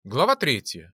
Глава 3.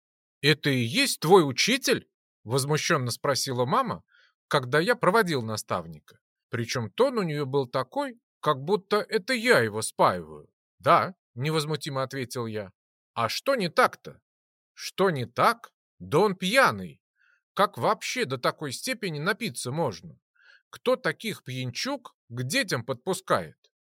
«Это и есть твой учитель?» — возмущенно спросила мама, когда я проводил наставника. Причем тон у нее был такой, как будто это я его спаиваю. «Да», — невозмутимо ответил я. «А что не так-то?» «Что не так? Да он пьяный. Как вообще до такой степени напиться можно? Кто таких пьянчуг к детям подпускает?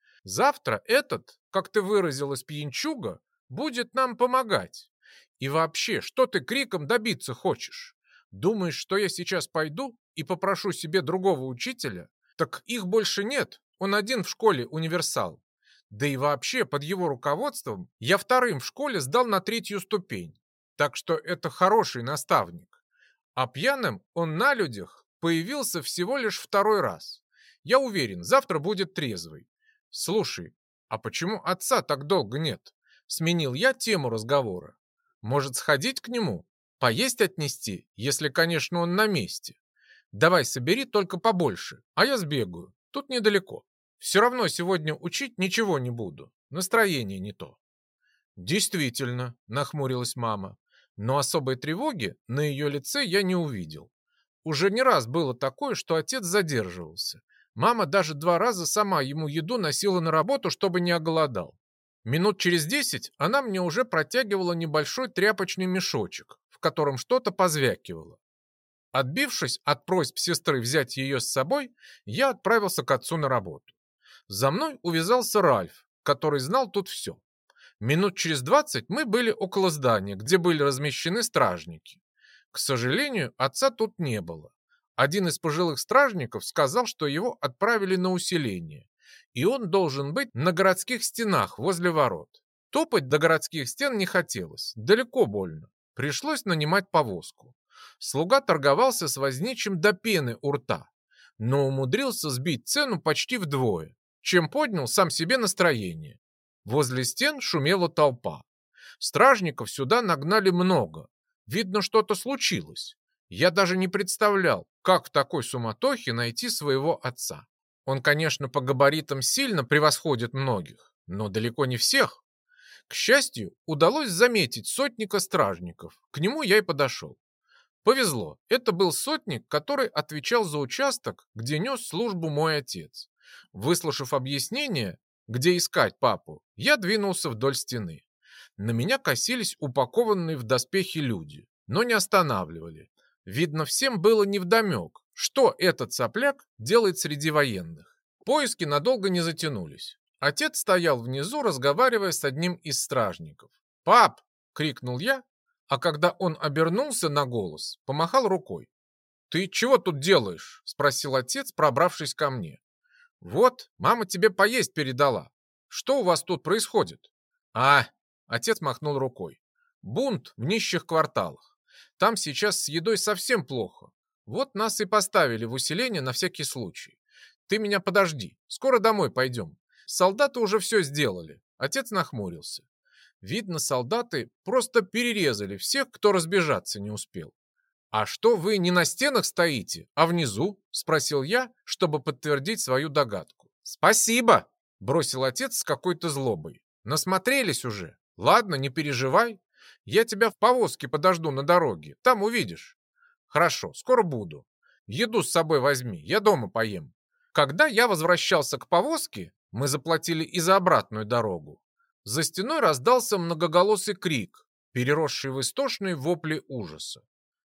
Завтра этот, как ты выразилась, пьянчуга, будет нам помогать. И вообще, что ты криком добиться хочешь? Думаешь, что я сейчас пойду и попрошу себе другого учителя? Так их больше нет, он один в школе универсал. Да и вообще, под его руководством я вторым в школе сдал на 3-ю ступень. Так что это хороший наставник. А пьяным он на людях появился всего лишь второй раз. Я уверен, завтра будет трезвый. Слушай, а почему отца так долго нет? Сменил я тему разговора. Может, сходить к нему? Поесть отнести, если, конечно, он на месте. Давай собери только побольше, а я сбегаю. Тут недалеко. Все равно сегодня учить ничего не буду. Настроение не то. Действительно, нахмурилась мама. Но особой тревоги на ее лице я не увидел. Уже не раз было такое, что отец задерживался. Мама даже 2 раза сама ему еду носила на работу, чтобы не оголодал. Минут через 10 она мне уже протягивала небольшой тряпочный мешочек, в котором что-то позвякивало. Отбившись от просьб сестры взять ее с собой, я отправился к отцу на работу. За мной увязался Ральф, который знал тут все. Минут через 20 мы были около здания, где были размещены стражники. К сожалению, отца тут не было. Один из пожилых стражников сказал, что его отправили на усиление, и он должен быть на городских стенах возле ворот. Топать до городских стен не хотелось, далеко больно. Пришлось нанимать повозку. Слуга торговался с возничим до пены у рта, но умудрился сбить цену почти вдвое, чем поднял сам себе настроение. Возле стен шумела толпа. Стражников сюда нагнали много. Видно, что-то случилось. Я даже не представлял, как в такой суматохе найти своего отца. Он, конечно, по габаритам сильно превосходит многих, но далеко не всех. К счастью, удалось заметить сотника стражников. К нему я и подошел. Повезло, это был сотник, который отвечал за участок, где нес службу мой отец. Выслушав объяснение, где искать папу, я двинулся вдоль стены. На меня косились упакованные в доспехи люди, но не останавливали. Видно, всем было невдомек, что этот сопляк делает среди военных. Поиски надолго не затянулись. Отец стоял внизу, разговаривая с одним из стражников. «Пап!» — крикнул я, а когда он обернулся на голос, помахал рукой. «Ты чего тут делаешь?» — спросил отец, пробравшись ко мне. «Вот, мама тебе поесть передала. Что у вас тут происходит?» «А!» — отец махнул рукой. «Бунт в нищих кварталах. Там сейчас с едой совсем плохо. Вот нас и поставили в усиление на всякий случай. Ты меня подожди, скоро домой пойдем. Солдаты уже все сделали». Отец нахмурился. Видно, солдаты просто перерезали всех, кто разбежаться не успел. «А что вы не на стенах стоите, а внизу?» — спросил я, чтобы подтвердить свою догадку. «Спасибо!» — бросил отец с какой-то злобой. «Насмотрелись уже. Ладно, не переживай. Я тебя в повозке подожду на дороге. Там увидишь». «Хорошо, скоро буду. Еду с собой возьми, я дома поем». Когда я возвращался к повозке, мы заплатили и за обратную дорогу. За стеной раздался многоголосый крик, переросший в истошные вопли ужаса.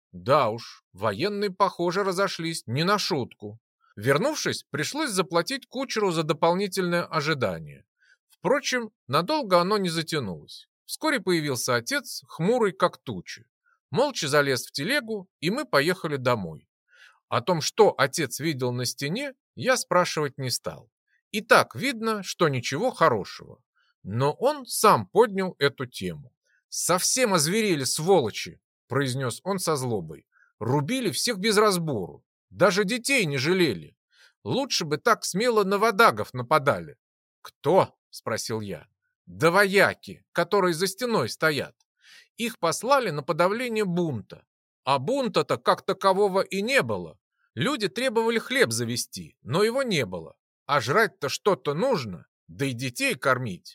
Да уж, военные, похоже, разошлись не на шутку. Вернувшись, пришлось заплатить кучеру за дополнительное ожидание. Впрочем, надолго оно не затянулось. Вскоре появился отец, хмурый как тучи. Молча залез в телегу, и мы поехали домой. О том, что отец видел на стене, я спрашивать не стал. И так видно, что ничего хорошего. Но он сам поднял эту тему. «Совсем озверели, сволочи!» — произнес он со злобой. «Рубили всех без разбору. Даже детей не жалели. Лучше бы так смело на водагов нападали». «Кто?» — спросил я. «Да вояки, которые за стеной стоят. Их послали на подавление бунта. А бунта-то как такового и не было. Люди требовали хлеб завести, но его не было. А жрать-то что-то нужно, да и детей кормить.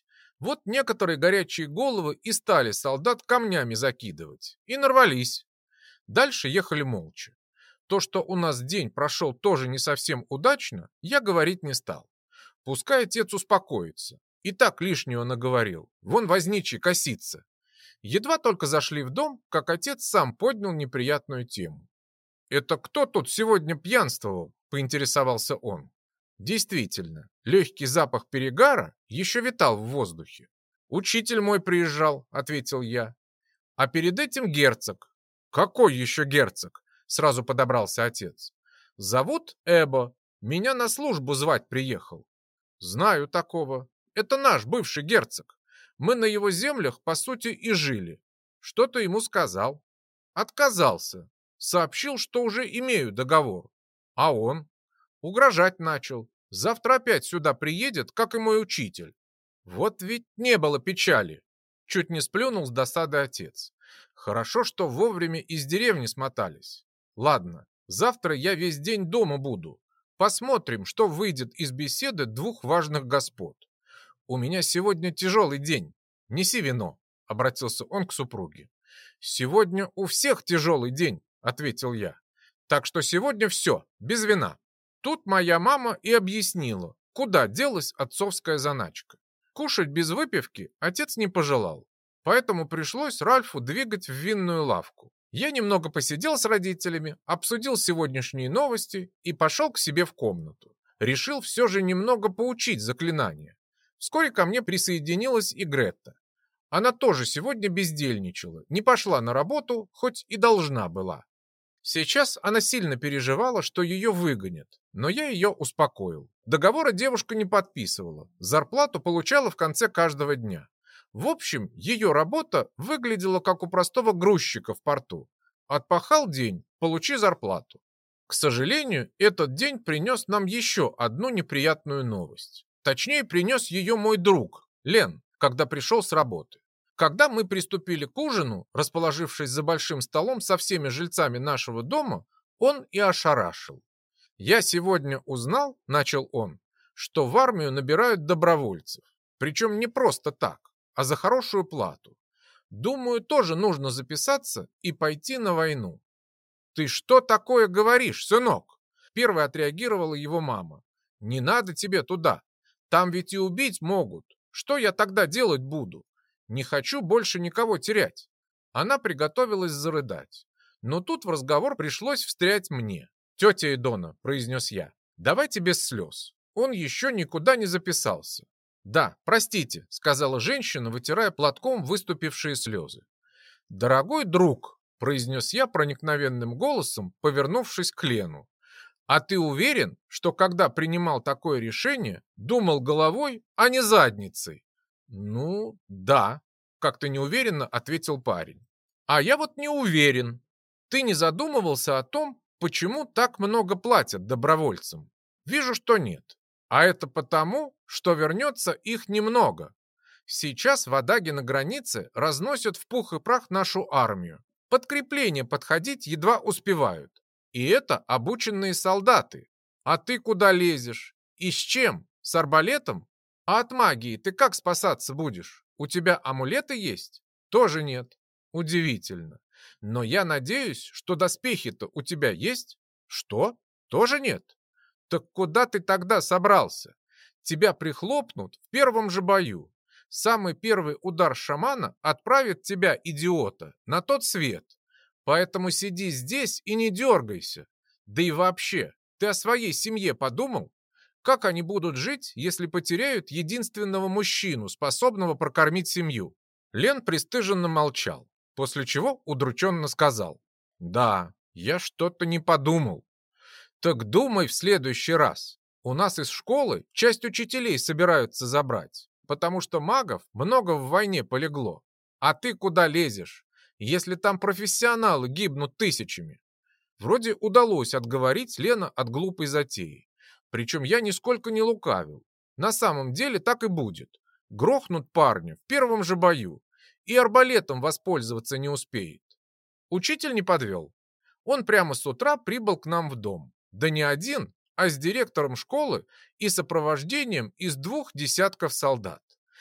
Вот некоторые горячие головы и стали солдат камнями закидывать. И нарвались. Дальше ехали молча. То, что у нас день прошел тоже не совсем удачно, я говорить не стал. Пускай отец успокоится. И так лишнего наговорил. Вон возничий косится. Едва только зашли в дом, как отец сам поднял неприятную тему. «Это кто тут сегодня пьянствовал?» – поинтересовался он. Действительно, легкий запах перегара еще витал в воздухе. «Учитель мой приезжал», – ответил я. «А перед этим герцог». «Какой еще герцог?» – сразу подобрался отец. «Зовут Эбо. Меня на службу звать приехал». «Знаю такого. Это наш бывший герцог. Мы на его землях, по сути, и жили. Что ты ему сказал?» «Отказался. Сообщил, что уже имею договор. А он?» «Угрожать начал. Завтра опять сюда приедет, как и мой учитель». «Вот ведь не было печали!» Чуть не сплюнул с досады отец. «Хорошо, что вовремя из деревни смотались. Ладно, завтра я весь день дома буду. Посмотрим, что выйдет из беседы двух важных господ. У меня сегодня тяжелый день. Неси вино», — обратился он к супруге. «Сегодня у всех тяжелый день», — ответил я. «Так что сегодня все, без вина». Тут моя мама и объяснила, куда делась отцовская заначка. Кушать без выпивки отец не пожелал, поэтому пришлось Ральфу двигать в винную лавку. Я немного посидел с родителями, обсудил сегодняшние новости и пошел к себе в комнату. Решил все же немного поучить заклинания. Вскоре ко мне присоединилась и Гретта. Она тоже сегодня бездельничала, не пошла на работу, хоть и должна была. Сейчас она сильно переживала, что ее выгонят, но я ее успокоил. Договора девушка не подписывала, зарплату получала в конце каждого дня. В общем, ее работа выглядела как у простого грузчика в порту. Отпахал день, получи зарплату. К сожалению, этот день принес нам еще одну неприятную новость. Точнее, принес ее мой друг, Лен, когда пришел с работы. Когда мы приступили к ужину, расположившись за большим столом со всеми жильцами нашего дома, он и ошарашил. «Я сегодня узнал, — начал он, — что в армию набирают добровольцев. Причем не просто так, а за хорошую плату. Думаю, тоже нужно записаться и пойти на войну». «Ты что такое говоришь, сынок?» Первой отреагировала его мама. «Не надо тебе туда. Там ведь и убить могут. Что я тогда делать буду? Не хочу больше никого терять». Она приготовилась зарыдать. Но тут в разговор пришлось встрять мне. «Тетя Идона», — произнес я, — «давайте без слез. Он еще никуда не записался». «Да, простите», — сказала женщина, вытирая платком выступившие слезы. «Дорогой друг», — произнес я проникновенным голосом, повернувшись к Лену, «а ты уверен, что когда принимал такое решение, думал головой, а не задницей?» «Ну, да», — как-то неуверенно ответил парень. «А я вот не уверен. Ты не задумывался о том, почему так много платят добровольцам? Вижу, что нет. А это потому, что вернется их немного. Сейчас в Адаге на границе разносят в пух и прах нашу армию. Подкрепления подходить едва успевают. И это обученные солдаты. А ты куда лезешь? И с чем? С арбалетом? А от магии ты как спасаться будешь? У тебя амулеты есть? Тоже нет. Удивительно. Но я надеюсь, что доспехи-то у тебя есть? Что? Тоже нет? Так куда ты тогда собрался? Тебя прихлопнут в первом же бою. Самый первый удар шамана отправит тебя, идиота, на тот свет. Поэтому сиди здесь и не дергайся. Да и вообще, ты о своей семье подумал? Как они будут жить, если потеряют единственного мужчину, способного прокормить семью?» Лен пристыженно молчал, после чего удрученно сказал: «Да, я что-то не подумал». «Так думай в следующий раз. У нас из школы часть учителей собираются забрать, потому что магов много в войне полегло. А ты куда лезешь, если там профессионалы гибнут тысячами?» Вроде удалось отговорить Лена от глупой затеи. Причем я нисколько не лукавил. На самом деле так и будет. Грохнут парня в первом же бою, и арбалетом воспользоваться не успеет. Учитель не подвел. Он прямо с утра прибыл к нам в дом. Да не один, а с директором школы и сопровождением из 2 десятков солдат.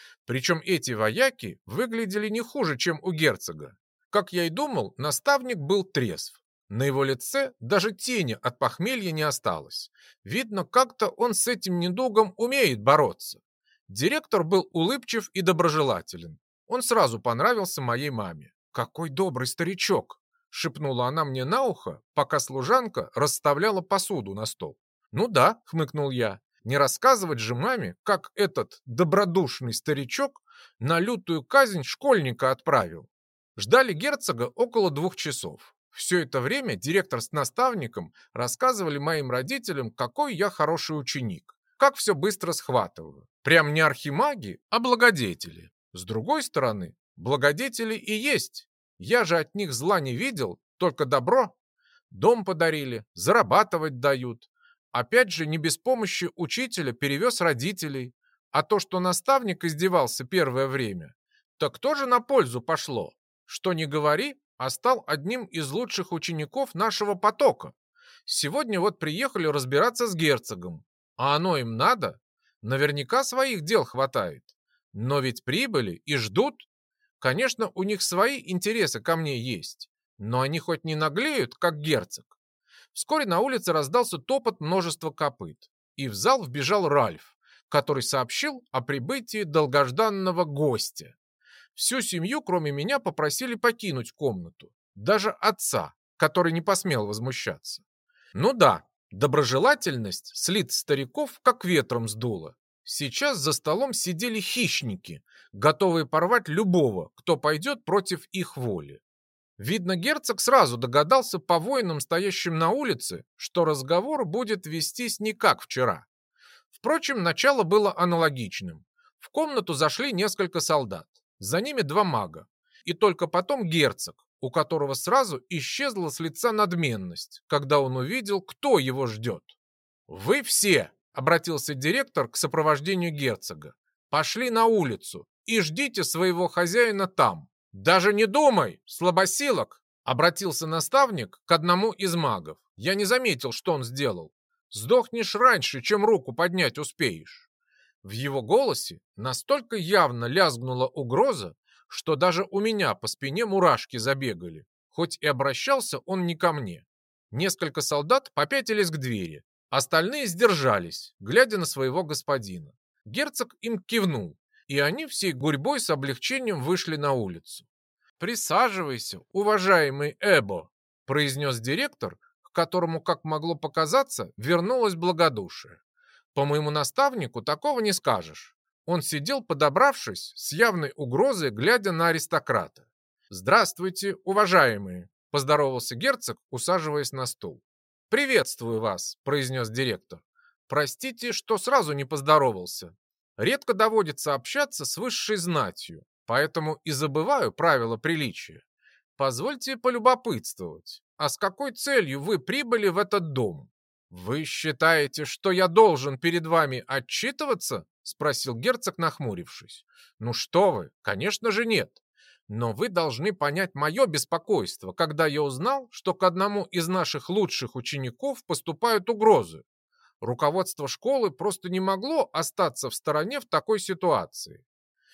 Причем эти вояки выглядели не хуже, чем у герцога. Как я и думал, наставник был трезв. На его лице даже тени от похмелья не осталось. Видно, как-то он с этим недугом умеет бороться. Директор был улыбчив и доброжелателен. Он сразу понравился моей маме. «Какой добрый старичок!» — шепнула она мне на ухо, пока служанка расставляла посуду на стол. «Ну да», — хмыкнул я, — «не рассказывать же маме, как этот добродушный старичок на лютую казнь школьника отправил». Ждали герцога около 2 часов. Все это время директор с наставником рассказывали моим родителям, какой я хороший ученик, как все быстро схватываю. Прям не архимаги, а благодетели. С другой стороны, благодетели и есть. Я же от них зла не видел, только добро. Дом подарили, зарабатывать дают. Опять же, не без помощи учителя перевез родителей. А то, что наставник издевался первое время, так тоже на пользу пошло. Что ни говори, а стал одним из лучших учеников нашего потока. Сегодня вот приехали разбираться с герцогом. А оно им надо? Наверняка своих дел хватает. Но ведь прибыли и ждут. Конечно, у них свои интересы ко мне есть. Но они хоть не наглеют, как герцог. Вскоре на улице раздался топот множества копыт. И в зал вбежал Ральф, который сообщил о прибытии долгожданного гостя. Всю семью, кроме меня, попросили покинуть комнату. Даже отца, который не посмел возмущаться. Ну да, доброжелательность с лиц стариков как ветром сдуло. Сейчас за столом сидели хищники, готовые порвать любого, кто пойдет против их воли. Видно, герцог сразу догадался по воинам, стоящим на улице, что разговор будет вестись не как вчера. Впрочем, начало было аналогичным. В комнату зашли несколько солдат. За ними 2 мага. И только потом герцог, у которого сразу исчезла с лица надменность, когда он увидел, кто его ждет. «Вы все», — обратился директор к сопровождению герцога, «пошли на улицу и ждите своего хозяина там. Даже не думай, слабосилок», — обратился наставник к одному из магов. Я не заметил, что он сделал. «Сдохнешь раньше, чем руку поднять успеешь». В его голосе настолько явно лязгнула угроза, что даже у меня по спине мурашки забегали, хоть и обращался он не ко мне. Несколько солдат попятились к двери, остальные сдержались, глядя на своего господина. Герцог им кивнул, и они всей гурьбой с облегчением вышли на улицу. «Присаживайся, уважаемый Эбо», — произнес директор, к которому, как могло показаться, вернулось благодушие. По моему наставнику такого не скажешь. Он сидел, подобравшись, с явной угрозой, глядя на аристократа. «Здравствуйте, уважаемые!» – поздоровался герцог, усаживаясь на стул. «Приветствую вас», – произнес директор. «Простите, что сразу не поздоровался. Редко доводится общаться с высшей знатью, поэтому и забываю правила приличия. Позвольте полюбопытствовать, а с какой целью вы прибыли в этот дом?» «Вы считаете, что я должен перед вами отчитываться?» — спросил герцог, нахмурившись. «Ну что вы, конечно же нет. Но вы должны понять мое беспокойство, когда я узнал, что к одному из наших лучших учеников поступают угрозы. Руководство школы просто не могло остаться в стороне в такой ситуации.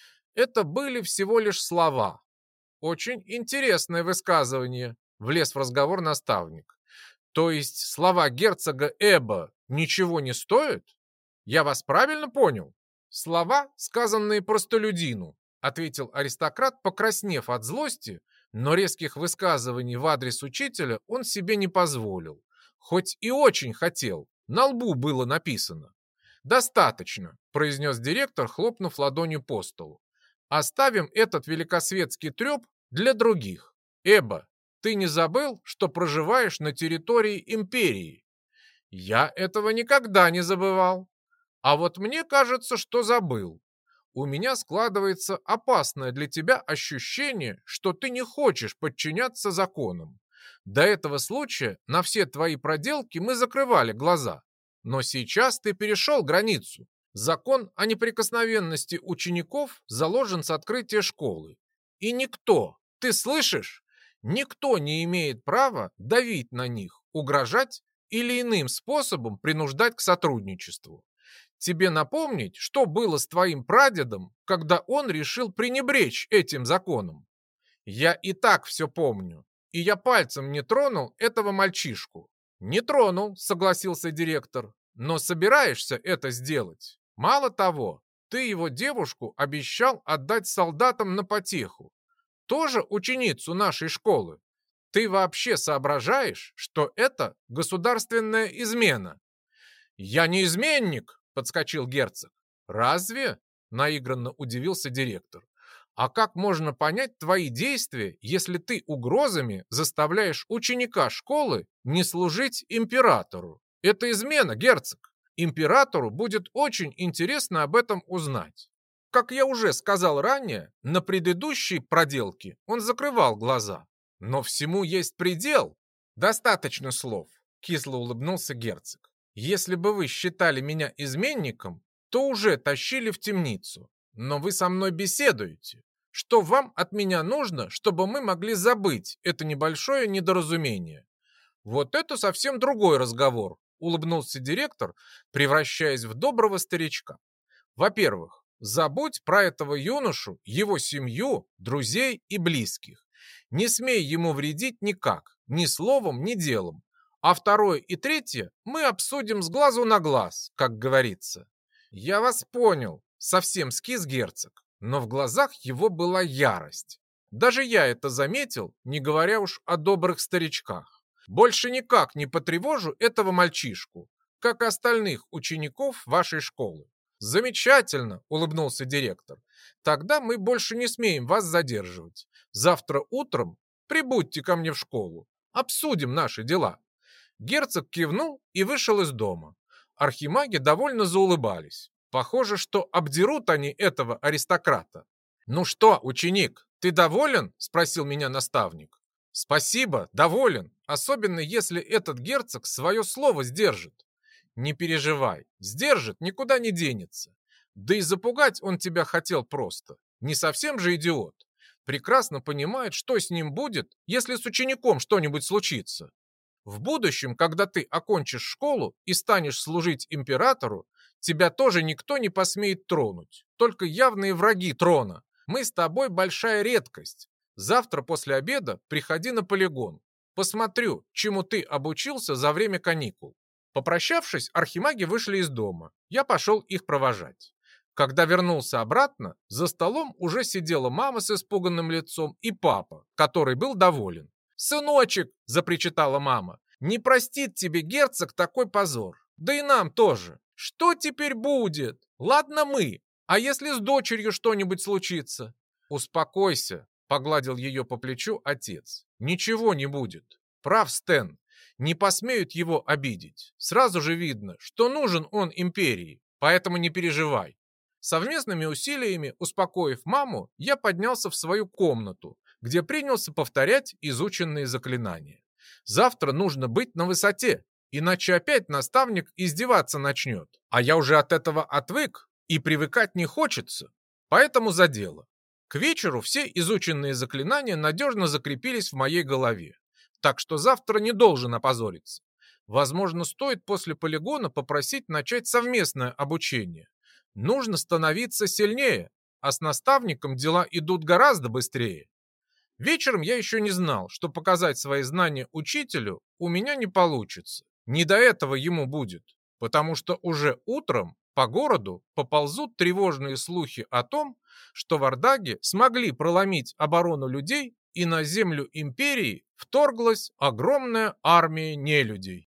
Это были всего лишь слова. Очень интересное высказывание», — влез в разговор наставник. «То есть слова герцога Эба ничего не стоят? Я вас правильно понял?» «Слова, сказанные простолюдину», — ответил аристократ, покраснев от злости, но резких высказываний в адрес учителя он себе не позволил. Хоть и очень хотел, на лбу было написано. «Достаточно», — произнес директор, хлопнув ладонью по столу. «Оставим этот великосветский треп для других. Эба, ты не забыл, что проживаешь на территории империи?» «Я этого никогда не забывал. А вот мне кажется, что забыл. У меня складывается опасное для тебя ощущение, что ты не хочешь подчиняться законам. До этого случая на все твои проделки мы закрывали глаза. Но сейчас ты перешел границу. Закон о неприкосновенности учеников заложен с открытия школы. И никто, ты слышишь, никто не имеет права давить на них, угрожать или иным способом принуждать к сотрудничеству. Тебе напомнить, что было с твоим прадедом, когда он решил пренебречь этим законом? Я и так все помню, и я пальцем не тронул этого мальчишку. Не тронул, согласился директор, но собираешься это сделать. Мало того, ты его девушку обещал отдать солдатам на потеху. Тоже ученицу нашей школы. Ты вообще соображаешь, что это государственная измена? Я не изменник, подскочил герцог. Разве? Наигранно удивился директор. А как можно понять твои действия, если ты угрозами заставляешь ученика школы не служить императору? Это измена, герцог. Императору будет очень интересно об этом узнать. Как я уже сказал ранее, на предыдущей проделке он закрывал глаза. Но всему есть предел. Достаточно слов, кисло улыбнулся герцог. Если бы вы считали меня изменником, то уже тащили в темницу. Но вы со мной беседуете. Что вам от меня нужно, чтобы мы могли забыть это небольшое недоразумение? Вот это совсем другой разговор, улыбнулся директор, превращаясь в доброго старичка. Во-первых, забудь про этого юношу, его семью, друзей и близких. Не смей ему вредить никак, ни словом, ни делом. А второе и третье мы обсудим с глазу на глаз, как говорится. Я вас понял, совсем скис герцог, но в глазах его была ярость. Даже я это заметил, не говоря уж о добрых старичках. Больше никак не потревожу этого мальчишку, как и остальных учеников вашей школы. «Замечательно!» – улыбнулся директор. «Тогда мы больше не смеем вас задерживать. Завтра утром прибудьте ко мне в школу. Обсудим наши дела». Герцог кивнул и вышел из дома. Архимаги довольно заулыбались. Похоже, что обдерут они этого аристократа. «Ну что, ученик, ты доволен?» – спросил меня наставник. «Спасибо, доволен, особенно если этот герцог свое слово сдержит». Не переживай, сдержит, никуда не денется. Да и запугать он тебя хотел просто. Не совсем же идиот. Прекрасно понимает, что с ним будет, если с учеником что-нибудь случится. В будущем, когда ты окончишь школу и станешь служить императору, тебя тоже никто не посмеет тронуть. Только явные враги трона. Мы с тобой большая редкость. Завтра после обеда приходи на полигон. Посмотрю, чему ты обучился за время каникул. Попрощавшись, архимаги вышли из дома. Я пошел их провожать. Когда вернулся обратно, за столом уже сидела мама с испуганным лицом и папа, который был доволен. «Сыночек!» – запричитала мама. «Не простит тебе герцог такой позор. Да и нам тоже. Что теперь будет? Ладно мы. А если с дочерью что-нибудь случится?» «Успокойся», – погладил ее по плечу отец. «Ничего не будет. Прав Стэн. Не посмеют его обидеть. Сразу же видно, что нужен он империи, поэтому не переживай». Совместными усилиями, успокоив маму, я поднялся в свою комнату, где принялся повторять изученные заклинания. Завтра нужно быть на высоте, иначе опять наставник издеваться начнет. А я уже от этого отвык, и привыкать не хочется, поэтому за дело. К вечеру все изученные заклинания надежно закрепились в моей голове. Так что завтра не должен опозориться. Возможно, стоит после полигона попросить начать совместное обучение. Нужно становиться сильнее, а с наставником дела идут гораздо быстрее. Вечером я еще не знал, что показать свои знания учителю у меня не получится. Не до этого ему будет, потому что уже утром по городу поползут тревожные слухи о том, что вардаги смогли проломить оборону людей, и на землю империи вторглась огромная армия нелюдей.